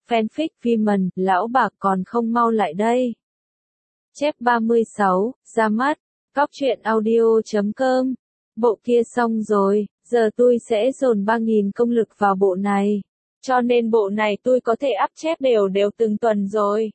Fanfic Viman, lão bạc còn không mau lại đây. Chép 36, ra mắt, cóc truyện audio.com. Bộ kia xong rồi, giờ tôi sẽ dồn 3.000 công lực vào bộ này. Cho nên bộ này tôi có thể up chép đều từng tuần rồi.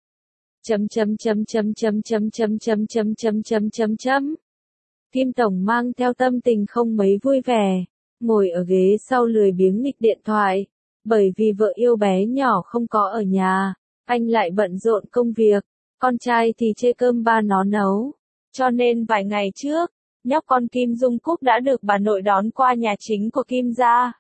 Kim Tổng mang theo tâm tình không mấy vui vẻ, ngồi ở ghế sau lười biếng nghịch điện thoại, bởi vì vợ yêu bé nhỏ không có ở nhà, anh lại bận rộn công việc, con trai thì chê cơm ba nó nấu, cho nên vài ngày trước, nhóc con Kim Dung Cúc đã được bà nội đón qua nhà chính của Kim gia.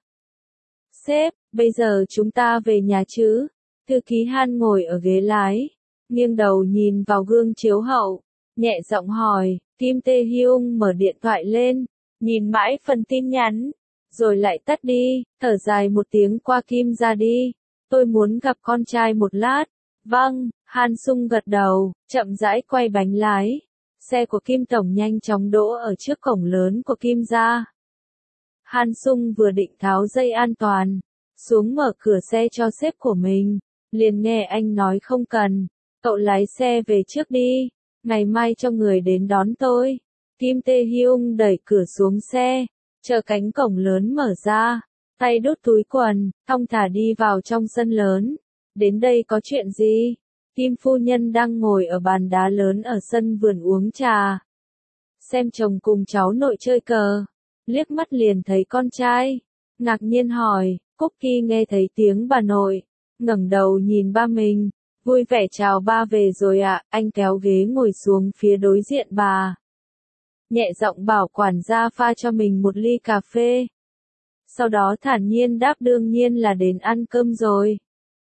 Sếp, bây giờ chúng ta về nhà chứ? Thư ký Han ngồi ở ghế lái, nghiêng đầu nhìn vào gương chiếu hậu, nhẹ giọng hỏi. Kim Tae Hyung mở điện thoại lên, nhìn mãi phần tin nhắn, rồi lại tắt đi, thở dài một tiếng qua Kim ra đi. Tôi muốn gặp con trai một lát. Vâng, Han Sung gật đầu, chậm rãi quay bánh lái. Xe của Kim Tổng nhanh chóng đỗ ở trước cổng lớn của Kim gia. Han Sung vừa định tháo dây an toàn, xuống mở cửa xe cho sếp của mình, liền nghe anh nói không cần, cậu lái xe về trước đi. Ngày mai cho người đến đón tôi. Kim Tae Hyung đẩy cửa xuống xe, chờ cánh cổng lớn mở ra, tay đút túi quần, thong thả đi vào trong sân lớn. Đến đây có chuyện gì? Kim phu nhân đang ngồi ở bàn đá lớn ở sân vườn uống trà. Xem chồng cùng cháu nội chơi cờ, liếc mắt liền thấy con trai, ngạc nhiên hỏi. Cookie nghe thấy tiếng bà nội, ngẩng đầu nhìn ba mình. Vui vẻ chào ba về rồi ạ, anh kéo ghế ngồi xuống phía đối diện bà. Nhẹ giọng bảo quản gia pha cho mình một ly cà phê. Sau đó thản nhiên đáp đương nhiên là đến ăn cơm rồi.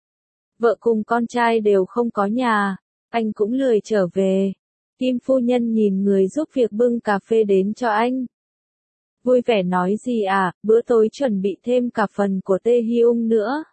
Vợ cùng con trai đều không có nhà, anh cũng lười trở về. Kim phu nhân nhìn người giúp việc bưng cà phê đến cho anh. Vui vẻ nói gì à, bữa tối chuẩn bị thêm cả phần của Tae Hyung nữa.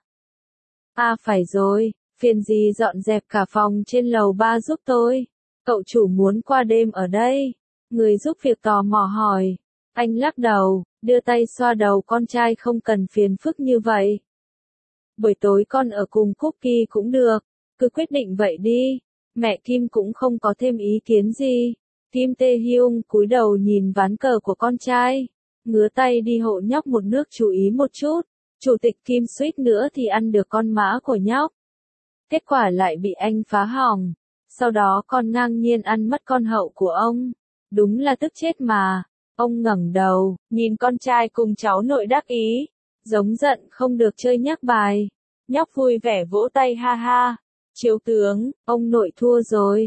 À phải rồi. Phiền gì dọn dẹp cả phòng trên lầu 3 giúp tôi. Cậu chủ muốn qua đêm ở đây. Người giúp việc tò mò hỏi. Anh lắc đầu, đưa tay xoa đầu con trai không cần phiền phức như vậy. Buổi tối con ở cùng Cookie cũng được. Cứ quyết định vậy đi. Mẹ Kim cũng không có thêm ý kiến gì. Kim Tae Hyung cúi đầu nhìn ván cờ của con trai. Ngứa tay đi hộ nhóc một nước chú ý một chút. Chủ tịch Kim suýt nữa thì ăn được con mã của nhóc. Kết quả lại bị anh phá hỏng. Sau đó con ngang nhiên ăn mất con hậu của ông. Đúng là tức chết mà. Ông ngẩng đầu, nhìn con trai cùng cháu nội đắc ý. Giống giận không được chơi nhắc bài. Nhóc vui vẻ vỗ tay ha ha. Chiếu tướng, ông nội thua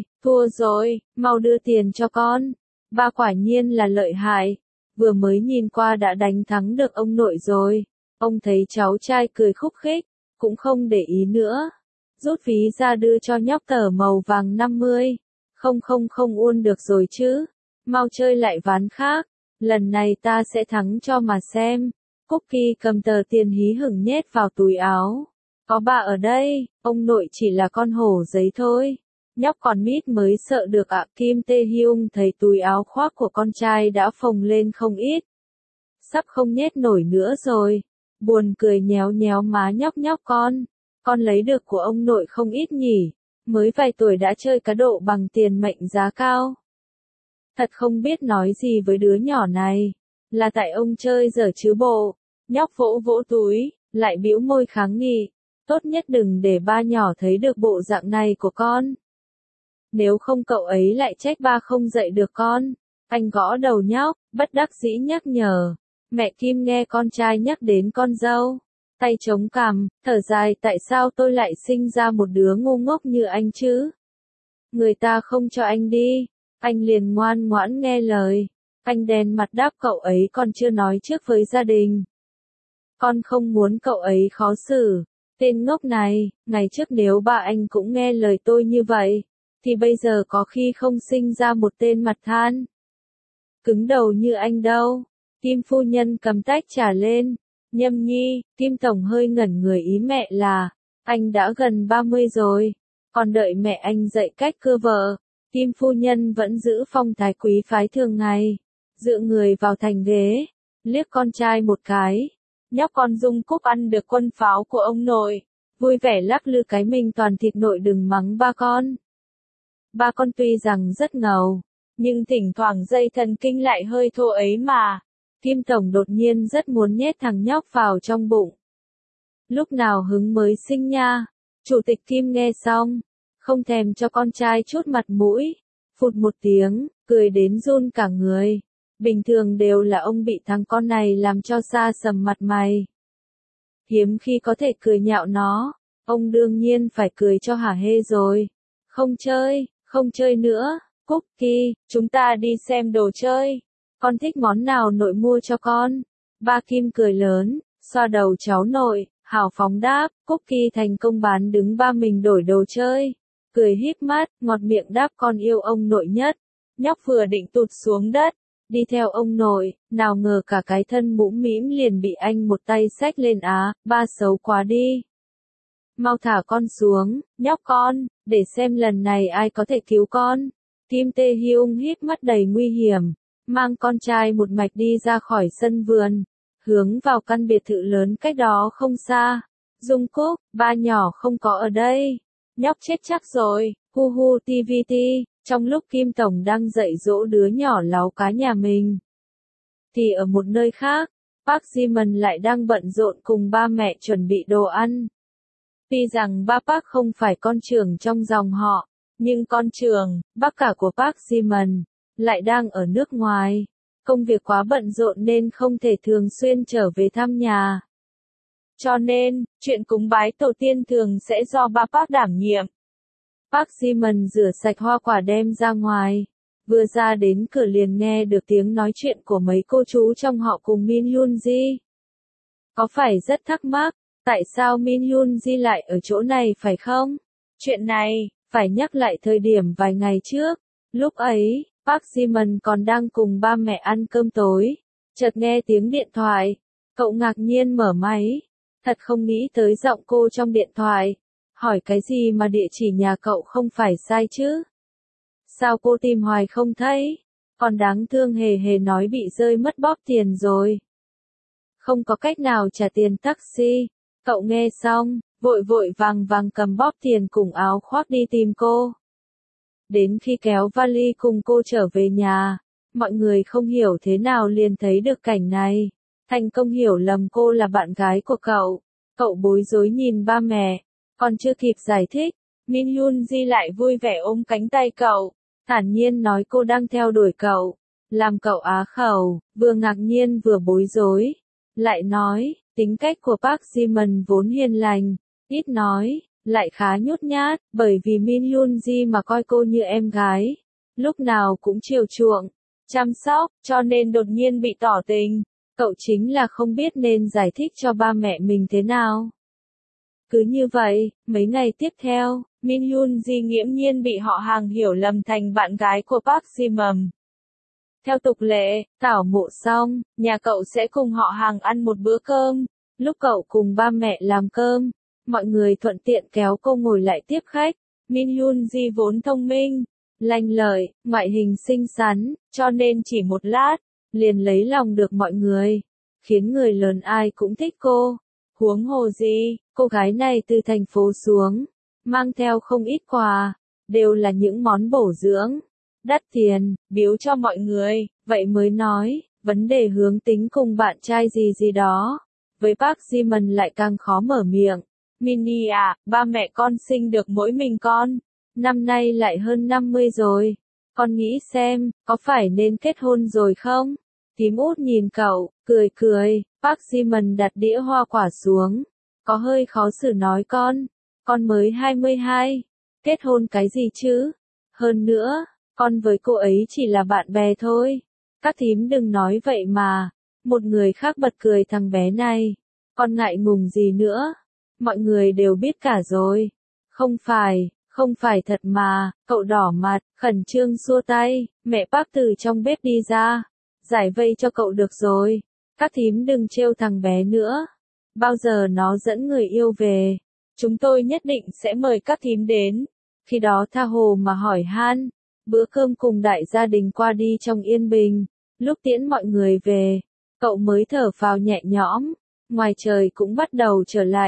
rồi, mau đưa tiền cho con. Ba quả nhiên là lợi hại. Vừa mới nhìn qua đã đánh thắng được ông nội rồi. Ông thấy cháu trai cười khúc khích, cũng không để ý nữa. Rút ví ra đưa cho nhóc tờ màu vàng 50. Không uôn được rồi chứ. Mau chơi lại ván khác. Lần này ta sẽ thắng cho mà xem. Cookie cầm tờ tiền hí hửng nhét vào túi áo. Có bà ở đây, ông nội chỉ là con hổ giấy thôi. Nhóc còn mít mới sợ được ạ. Kim Tae Hyung thấy túi áo khoác của con trai đã phồng lên không ít. Sắp không nhét nổi nữa rồi. Buồn cười nhéo nhéo má nhóc con lấy được của ông nội không ít nhỉ, mới vài tuổi đã chơi cá độ bằng tiền mệnh giá cao. Thật không biết nói gì với đứa nhỏ này, là tại ông chơi dở chứ bộ. Nhóc vỗ vỗ túi, lại bĩu môi kháng nghị, tốt nhất đừng để ba nhỏ thấy được bộ dạng này của con. Nếu không cậu ấy lại trách ba không dạy được con. Anh gõ đầu nhóc, bất đắc dĩ nhắc nhở. Mẹ Kim nghe con trai nhắc đến con dâu. Tay chống cằm, thở dài tại sao tôi lại sinh ra một đứa ngu ngốc như anh chứ? Người ta không cho anh đi, anh liền ngoan ngoãn nghe lời. Anh đen mặt đáp cậu ấy còn chưa nói trước với gia đình. Con không muốn cậu ấy khó xử. Tên ngốc này, ngày trước nếu ba anh cũng nghe lời tôi như vậy, thì bây giờ có khi không sinh ra một tên mặt than cứng đầu như anh đâu. Kim phu nhân cầm tách trà lên. Nhâm nhi, Kim Tổng hơi ngẩn người ý mẹ là, anh đã gần 30 rồi, còn đợi mẹ anh dạy cách cưa vợ. Kim phu nhân vẫn giữ phong thái quý phái thường ngày, dựa người vào thành ghế, liếc con trai một cái. Nhóc con Dung Cúc ăn được quân pháo của ông nội, vui vẻ lắc lư cái mình toàn thịt nội đừng mắng ba con. Ba con tuy rằng rất ngầu, nhưng thỉnh thoảng dây thần kinh lại hơi thô ấy mà. Kim Tổng đột nhiên rất muốn nhét thằng nhóc vào trong bụng. Lúc nào hứng mới sinh nha. Chủ tịch Kim nghe xong, không thèm cho con trai chút mặt mũi. Phụt một tiếng, cười đến run cả người. Bình thường đều là ông bị thằng con này làm cho xa sầm mặt mày. Hiếm khi có thể cười nhạo nó, ông đương nhiên phải cười cho hả hê rồi. Không chơi nữa, Cookie, chúng ta đi xem đồ chơi. Con thích món nào nội mua cho con? Ba Kim cười lớn, xoa đầu cháu nội, hào phóng đáp, Cookie thành công bán đứng ba mình đổi đồ chơi. Cười híp mắt, ngọt miệng đáp con yêu ông nội nhất. Nhóc vừa định tụt xuống đất, đi theo ông nội, nào ngờ cả cái thân mũm mĩm liền bị anh một tay xách lên á, ba xấu quá đi. Mau thả con xuống, nhóc con, để xem lần này ai có thể cứu con. Kim Tae Hyung híp mắt đầy nguy hiểm, mang con trai một mạch đi ra khỏi sân vườn, hướng vào căn biệt thự lớn cách đó không xa. Dung Cúc, ba nhỏ không có ở đây. Nhóc chết chắc rồi, hu hu TVT, trong lúc Kim Tổng đang dạy dỗ đứa nhỏ láu cá nhà mình. Thì ở một nơi khác, Park Ji-man lại đang bận rộn cùng ba mẹ chuẩn bị đồ ăn. Tuy rằng ba Park không phải con trưởng trong dòng họ, nhưng con trưởng, bác cả của Park Ji-man, lại đang ở nước ngoài. Công việc quá bận rộn nên không thể thường xuyên trở về thăm nhà. Cho nên, chuyện cúng bái tổ tiên thường sẽ do ba Park đảm nhiệm. Park Ji-man rửa sạch hoa quả đem ra ngoài. Vừa ra đến cửa liền nghe được tiếng nói chuyện của mấy cô chú trong họ cùng Min Hyun Ji. Có phải rất thắc mắc, tại sao Min Hyun Ji lại ở chỗ này phải không? Chuyện này, phải nhắc lại thời điểm vài ngày trước. Lúc ấy, Park Ji-man còn đang cùng ba mẹ ăn cơm tối. Chợt nghe tiếng điện thoại. Cậu ngạc nhiên mở máy. Thật không nghĩ tới giọng cô trong điện thoại. Hỏi cái gì mà địa chỉ nhà cậu không phải sai chứ? Sao cô tìm hoài không thấy? Còn đáng thương hề hề nói bị rơi mất bóp tiền rồi. Không có cách nào trả tiền taxi. Cậu nghe xong, vội vội vàng vàng cầm bóp tiền cùng áo khoác đi tìm cô. Đến khi kéo vali cùng cô trở về nhà, mọi người không hiểu thế nào liền thấy được cảnh này. Thành công hiểu lầm cô là bạn gái của cậu. Cậu bối rối nhìn ba mẹ, còn chưa kịp giải thích, Min Hyun Ji lại vui vẻ ôm cánh tay cậu, thản nhiên nói cô đang theo đuổi cậu, làm cậu á khẩu, vừa ngạc nhiên vừa bối rối. Lại nói, tính cách của Park Ji-man vốn hiền lành, ít nói, lại khá nhút nhát, bởi vì Min Hyun Ji mà coi cô như em gái, lúc nào cũng chiều chuộng, chăm sóc, cho nên đột nhiên bị tỏ tình. Cậu chính là không biết nên giải thích cho ba mẹ mình thế nào. Cứ như vậy, mấy ngày tiếp theo, Min Hyun Ji nghiễm nhiên bị họ hàng hiểu lầm thành bạn gái của Park Ji-man. Theo tục lệ, tảo mộ xong, nhà cậu sẽ cùng họ hàng ăn một bữa cơm. Lúc cậu cùng ba mẹ làm cơm, mọi người thuận tiện kéo cô ngồi lại tiếp khách. Min Hyun Ji vốn thông minh, lanh lợi, ngoại hình xinh xắn, cho nên chỉ một lát, liền lấy lòng được mọi người, khiến người lớn ai cũng thích cô. Huống hồ gì, cô gái này từ thành phố xuống, mang theo không ít quà, đều là những món bổ dưỡng, đắt tiền, biếu cho mọi người, vậy mới nói, vấn đề hướng tính cùng bạn trai gì gì đó. Với Park Ji-man lại càng khó mở miệng. Mini à, ba mẹ con sinh được mỗi mình con, năm nay lại hơn 50 rồi. Con nghĩ xem, có phải nên kết hôn rồi không? Tím út nhìn cậu, cười cười, Park Ji-man đặt đĩa hoa quả xuống. Có hơi khó xử nói con mới 22, kết hôn cái gì chứ? Hơn nữa, con với cô ấy chỉ là bạn bè thôi. Các thím đừng nói vậy mà. Một người khác bật cười thằng bé này. Con ngại ngùng gì nữa? Mọi người đều biết cả rồi. Không phải thật mà, cậu đỏ mặt, khẩn trương xua tay, mẹ Park từ trong bếp đi ra. Giải vây cho cậu được rồi. Các thím đừng trêu thằng bé nữa. Bao giờ nó dẫn người yêu về, chúng tôi nhất định sẽ mời các thím đến. Khi đó tha hồ mà hỏi han. Bữa cơm cùng đại gia đình qua đi trong yên bình. Lúc tiễn mọi người về, cậu mới thở phào nhẹ nhõm. Ngoài trời cũng bắt đầu trở lạnh.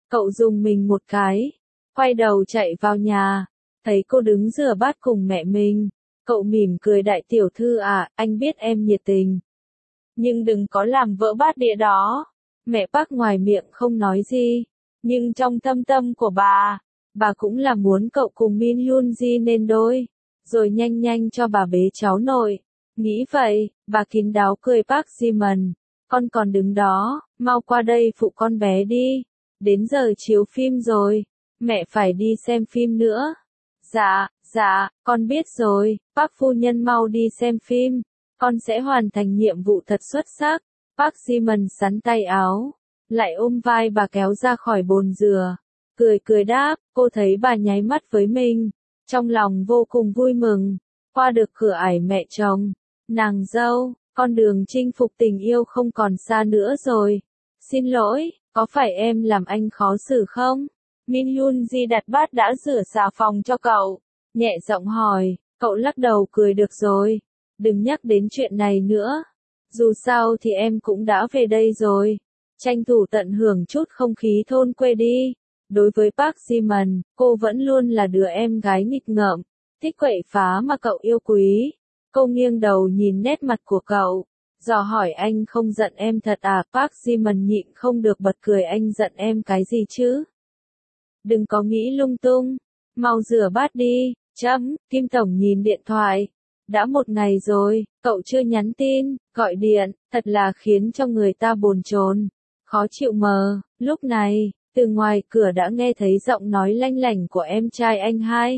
Cậu dùng mình một cái, quay đầu chạy vào nhà, thấy cô đứng rửa bát cùng mẹ mình. Cậu mỉm cười, đại tiểu thư à, anh biết em nhiệt tình. Nhưng đừng có làm vỡ bát đĩa đó. Mẹ bác ngoài miệng không nói gì, nhưng trong thâm tâm của bà cũng là muốn cậu cùng Min Hyun Ji nên đôi, rồi nhanh nhanh cho bà bế cháu nội. Nghĩ vậy, bà kín đáo cười, bác Simon, con còn đứng đó, mau qua đây phụ con bé đi. Đến giờ chiếu phim rồi, mẹ phải đi xem phim nữa. Dạ, con biết rồi, bác phu nhân mau đi xem phim, con sẽ hoàn thành nhiệm vụ thật xuất sắc. Bác Simon sắn tay áo, lại ôm vai bà kéo ra khỏi bồn rửa, cười đáp, cô thấy bà nháy mắt với mình, trong lòng vô cùng vui mừng, qua được cửa ải mẹ chồng, nàng dâu, con đường chinh phục tình yêu không còn xa nữa rồi. Xin lỗi, có phải em làm anh khó xử không? Min Hyun Ji đặt bát đã rửa xà phòng cho cậu, nhẹ giọng hỏi, cậu lắc đầu cười, được rồi, đừng nhắc đến chuyện này nữa. Dù sao thì em cũng đã về đây rồi, tranh thủ tận hưởng chút không khí thôn quê đi. Đối với Park Ji-man, cô vẫn luôn là đứa em gái nghịch ngợm, thích quậy phá mà cậu yêu quý. Cô nghiêng đầu nhìn nét mặt của cậu, dò hỏi, anh không giận em thật à? Park Ji-man nhịn không được bật cười, anh giận em cái gì chứ? Đừng có nghĩ lung tung, mau rửa bát đi. Kim Tổng nhìn điện thoại. Đã một ngày rồi, cậu chưa nhắn tin, gọi điện, thật là khiến cho người ta bồn chồn, khó chịu mờ. Lúc này, từ ngoài cửa đã nghe thấy giọng nói lanh lảnh của em trai anh hai.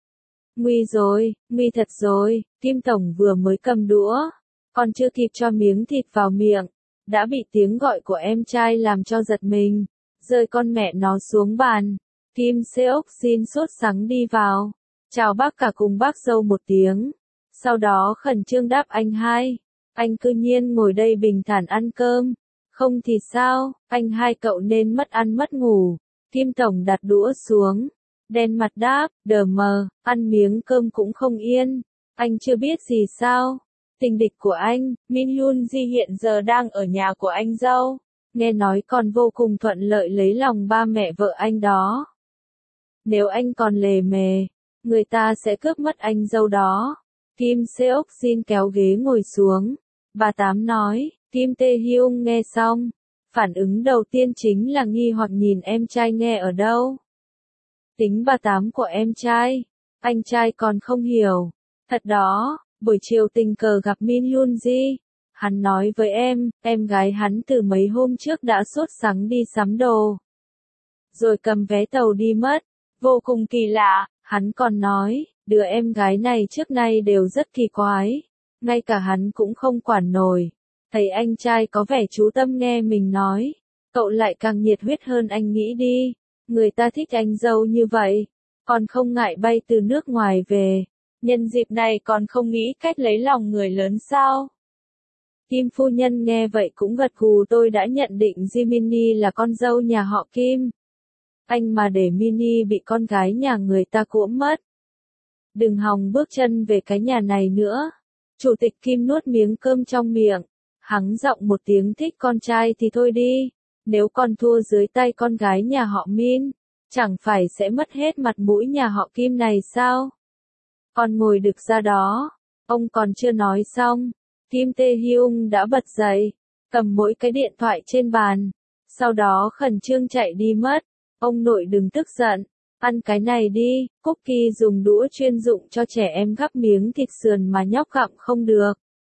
Nguy thật rồi, Kim Tổng vừa mới cầm đũa, còn chưa kịp cho miếng thịt vào miệng, đã bị tiếng gọi của em trai làm cho giật mình, rơi con mẹ nó xuống bàn. Kim Seok Jin sốt sắng đi vào, chào bác cả cùng bác dâu một tiếng, sau đó khẩn trương đáp, anh hai, anh cư nhiên ngồi đây bình thản ăn cơm, không thì sao, anh hai cậu nên mất ăn mất ngủ. Kim Tổng đặt đũa xuống, đen mặt đáp, đờ mờ, ăn miếng cơm cũng không yên, anh chưa biết gì sao? Tình địch của anh, Min Hyun Ji hiện giờ đang ở nhà của anh dâu, nghe nói còn vô cùng thuận lợi lấy lòng ba mẹ vợ anh đó. Nếu anh còn lề mề, người ta sẽ cướp mất anh dâu đó. Kim Seok Jin kéo ghế ngồi xuống. Bà Tám nói, Kim Tae Hyung nghe xong, phản ứng đầu tiên chính là nghi hoặc nhìn em trai nghe ở đâu. Tính bà Tám của em trai, anh trai còn không hiểu. Thật đó, buổi chiều tình cờ gặp Min Hyun Ji, hắn nói với em gái hắn từ mấy hôm trước đã sốt sắng đi sắm đồ, rồi cầm vé tàu đi mất. Vô cùng kỳ lạ, hắn còn nói, đứa em gái này trước nay đều rất kỳ quái, ngay cả hắn cũng không quản nổi. Thấy anh trai có vẻ chú tâm nghe mình nói, cậu lại càng nhiệt huyết hơn, anh nghĩ đi, người ta thích anh dâu như vậy, còn không ngại bay từ nước ngoài về, nhân dịp này còn không nghĩ cách lấy lòng người lớn sao? Kim phu nhân nghe vậy cũng gật gù, tôi đã nhận định Jiminy là con dâu nhà họ Kim. Anh mà để Mini bị con gái nhà người ta cuỗm mất, đừng hòng bước chân về cái nhà này nữa. Chủ tịch Kim nuốt miếng cơm trong miệng, hắng giọng một tiếng, thích con trai thì thôi đi, nếu con thua dưới tay con gái nhà họ Min, chẳng phải sẽ mất hết mặt mũi nhà họ Kim này sao? Con ngồi được ra đó, ông còn chưa nói xong, Kim Tae Hyung đã bật dậy, cầm mỗi cái điện thoại trên bàn, sau đó khẩn trương chạy đi mất. Ông nội đừng tức giận, ăn cái này đi. Cookie dùng đũa chuyên dụng cho trẻ em gắp miếng thịt sườn mà nhóc gặm không được,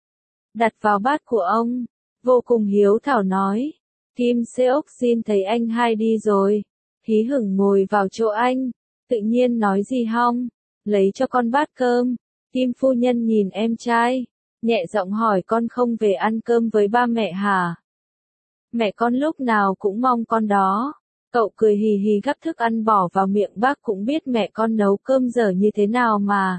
đặt vào bát của ông, vô cùng hiếu thảo nói. Kim Seok Jin thấy anh hai đi rồi, hí hửng ngồi vào chỗ anh, tự nhiên nói, gì hong, lấy cho con bát cơm. Kim phu nhân nhìn em trai, nhẹ giọng hỏi, con không về ăn cơm với ba mẹ hả? Mẹ con lúc nào cũng mong con đó. Cậu cười hì hì gắp thức ăn bỏ vào miệng, bác cũng biết mẹ con nấu cơm dở như thế nào mà.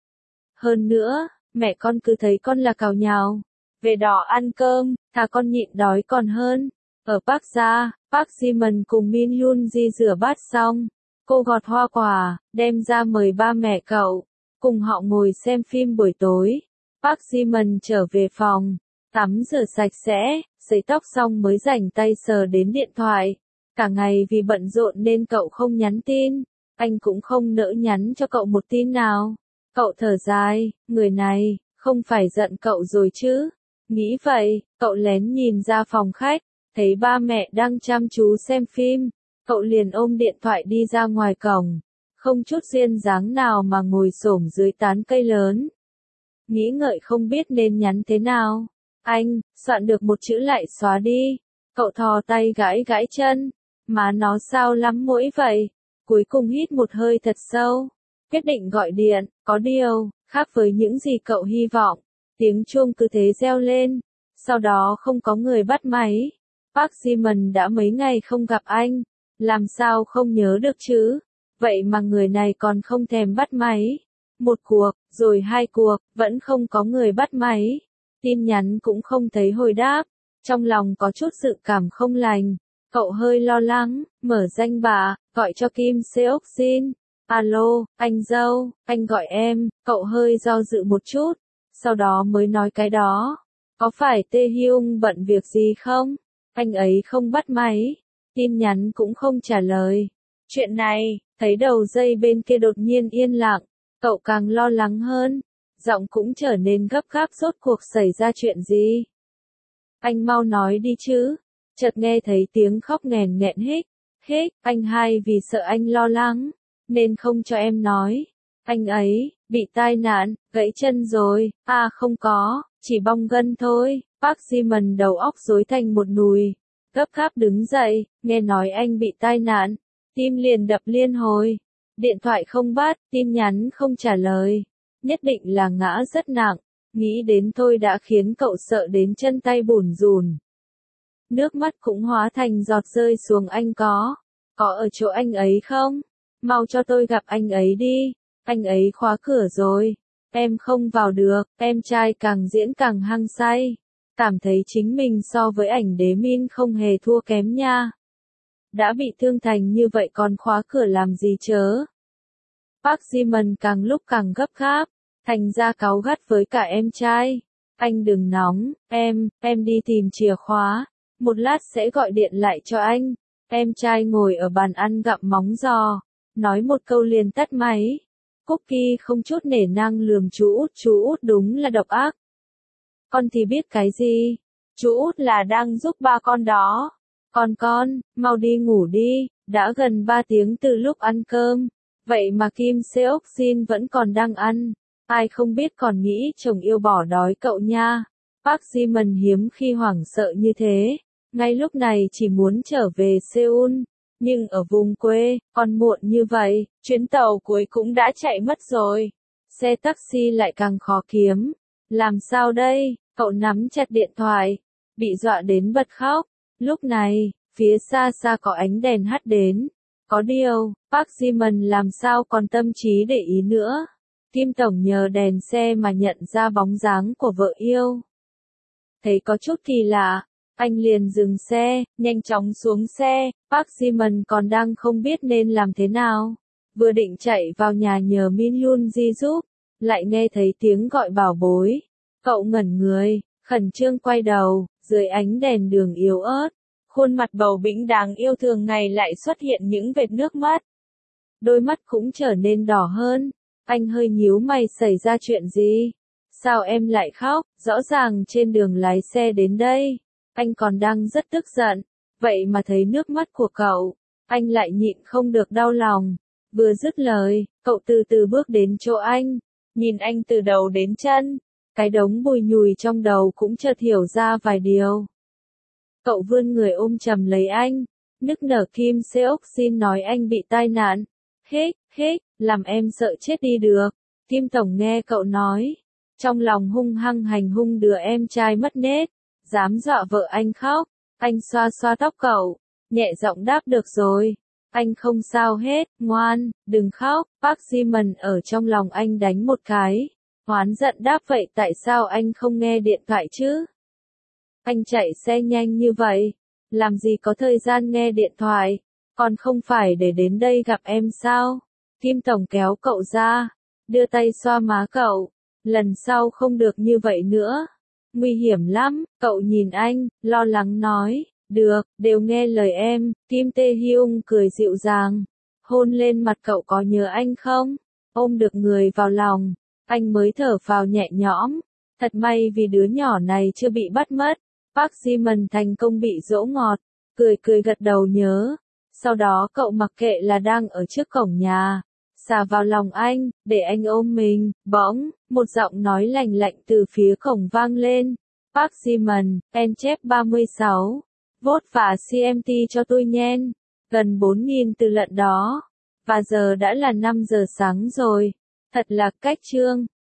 Hơn nữa, mẹ con cứ thấy con là cào nhào về đỏ ăn cơm, thà con nhịn đói còn hơn. Ở Park gia, Park Ji-man cùng Min Hyun Ji rửa bát xong, cô gọt hoa quả, đem ra mời ba mẹ cậu, cùng họ ngồi xem phim buổi tối. Park Ji-man trở về phòng, tắm rửa sạch sẽ, sấy tóc xong mới rảnh tay sờ đến điện thoại. Cả ngày vì bận rộn nên cậu không nhắn tin, anh cũng không nỡ nhắn cho cậu một tin nào. Cậu thở dài, người này, không phải giận cậu rồi chứ? Nghĩ vậy, cậu lén nhìn ra phòng khách, thấy ba mẹ đang chăm chú xem phim, cậu liền ôm điện thoại đi ra ngoài cổng, không chút duyên dáng nào mà ngồi xổm dưới tán cây lớn. Nghĩ ngợi không biết nên nhắn thế nào. Anh, soạn được một chữ lại xóa đi. Cậu thò tay gãi gãi chân. Má nó sao lắm mũi vậy? Cuối cùng hít một hơi thật sâu. Quyết định gọi điện, có điều, khác với những gì cậu hy vọng. Tiếng chuông cứ thế reo lên. Sau đó không có người bắt máy. Park Ji-min đã mấy ngày không gặp anh. Làm sao không nhớ được chứ? Vậy mà người này còn không thèm bắt máy. Một cuộc, rồi hai cuộc, vẫn không có người bắt máy. Tin nhắn cũng không thấy hồi đáp. Trong lòng có chút dự cảm không lành. Cậu hơi lo lắng, mở danh bạ, gọi cho Kim Seok-jin. Alo, anh dâu, anh gọi em. Cậu hơi do dự một chút. Sau đó mới nói cái đó. Có phải Tae Hyung bận việc gì không? Anh ấy không bắt máy. Tin nhắn cũng không trả lời. Chuyện này, thấy đầu dây bên kia đột nhiên yên lặng. Cậu càng lo lắng hơn, giọng cũng trở nên gấp gáp, rốt cuộc xảy ra chuyện gì? Anh mau nói đi chứ. Chợt nghe thấy tiếng khóc nghẹn nghẹn hích, anh hai vì sợ anh lo lắng, nên không cho em nói. Anh ấy, bị tai nạn, gãy chân rồi, à không có, chỉ bong gân thôi. Park Ji-min đầu óc rối thành một nùi, gấp gáp đứng dậy, nghe nói anh bị tai nạn, tim liền đập liên hồi. Điện thoại không bắt, tin nhắn không trả lời. Nhất định là ngã rất nặng. Nghĩ đến thôi đã khiến cậu sợ đến chân tay bủn rủn. Nước mắt cũng hóa thành giọt rơi xuống. Anh có ở chỗ anh ấy không? Mau cho tôi gặp anh ấy đi. Anh ấy khóa cửa rồi. Em không vào được. Em trai càng diễn càng hăng say. Cảm thấy chính mình so với ảnh đế min không hề thua kém nha. Đã bị thương thành như vậy còn khóa cửa làm gì chớ? Park Ji-min càng lúc càng gấp gáp, thành ra cáu gắt với cả em trai. Anh đừng nóng, em đi tìm chìa khóa, một lát sẽ gọi điện lại cho anh. Em trai ngồi ở bàn ăn gặm móng giò, nói một câu liền tắt máy. Cookie không chút nể nang lườm chú út đúng là độc ác. Con thì biết cái gì, chú út là đang giúp ba con đó. Con, mau đi ngủ đi, đã gần 3 tiếng từ lúc ăn cơm. Vậy mà Kim Seok-jin vẫn còn đang ăn. Ai không biết còn nghĩ chồng yêu bỏ đói cậu nha. Park Ji-min hiếm khi hoảng sợ như thế. Ngay lúc này chỉ muốn trở về Seoul. Nhưng ở vùng quê, còn muộn như vậy, chuyến tàu cuối cũng đã chạy mất rồi. Xe taxi lại càng khó kiếm. Làm sao đây? Cậu nắm chặt điện thoại, bị dọa đến bật khóc. Lúc này, phía xa xa có ánh đèn hắt đến. Có điều, Park Ji-min làm sao còn tâm trí để ý nữa. Kim Tổng nhờ đèn xe mà nhận ra bóng dáng của vợ yêu. Thấy có chút kỳ lạ, anh liền dừng xe, nhanh chóng xuống xe. Park Ji-min còn đang không biết nên làm thế nào. Vừa định chạy vào nhà nhờ Min Yoon Ji giúp, lại nghe thấy tiếng gọi bảo bối. Cậu ngẩn người, khẩn trương quay đầu, dưới ánh đèn đường yếu ớt. Khuôn mặt bầu bĩnh đáng yêu thường ngày lại xuất hiện những vệt nước mắt. Đôi mắt cũng trở nên đỏ hơn. Anh hơi nhíu mày, xảy ra chuyện gì? Sao em lại khóc? Rõ ràng trên đường lái xe đến đây. Anh còn đang rất tức giận. Vậy mà thấy nước mắt của cậu, anh lại nhịn không được đau lòng. Vừa dứt lời, cậu từ từ bước đến chỗ anh. Nhìn anh từ đầu đến chân. Cái đống bùi nhùi trong đầu cũng chợt hiểu ra vài điều. Cậu vươn người ôm chầm lấy anh, nức nở. Kim Seok-jin nói anh bị tai nạn. Hích, làm em sợ chết đi được. Kim Tổng nghe cậu nói, trong lòng hung hăng hành hung đứa em trai mất nết, dám dọa vợ anh khóc. Anh xoa xoa tóc cậu, nhẹ giọng đáp được rồi. Anh không sao hết, ngoan, đừng khóc. Park Ji-min ở trong lòng anh đánh một cái, oán giận đáp vậy tại sao anh không nghe điện thoại chứ? Anh chạy xe nhanh như vậy, làm gì có thời gian nghe điện thoại, còn không phải để đến đây gặp em sao? Kim Tổng kéo cậu ra, đưa tay xoa má cậu, lần sau không được như vậy nữa. Nguy hiểm lắm, cậu nhìn anh, lo lắng nói, Được, đều nghe lời em, Kim Tae Hyung cười dịu dàng. Hôn lên mặt cậu có nhớ anh không? Ôm được người vào lòng, anh mới thở phào nhẹ nhõm. Thật may vì đứa nhỏ này chưa bị bắt mất. Park Ji-man thành công bị dỗ ngọt, cười cười gật đầu nhớ. Sau đó cậu mặc kệ là đang ở trước cổng nhà, xà vào lòng anh, để anh ôm mình. Bỗng, một giọng nói lành lạnh từ phía cổng vang lên. Park Ji-man, en chép 36. Vote và CMT cho tôi nhen. Gần 4.000 từ lận đó. Và giờ đã là 5 giờ sáng rồi. Thật là cách chương.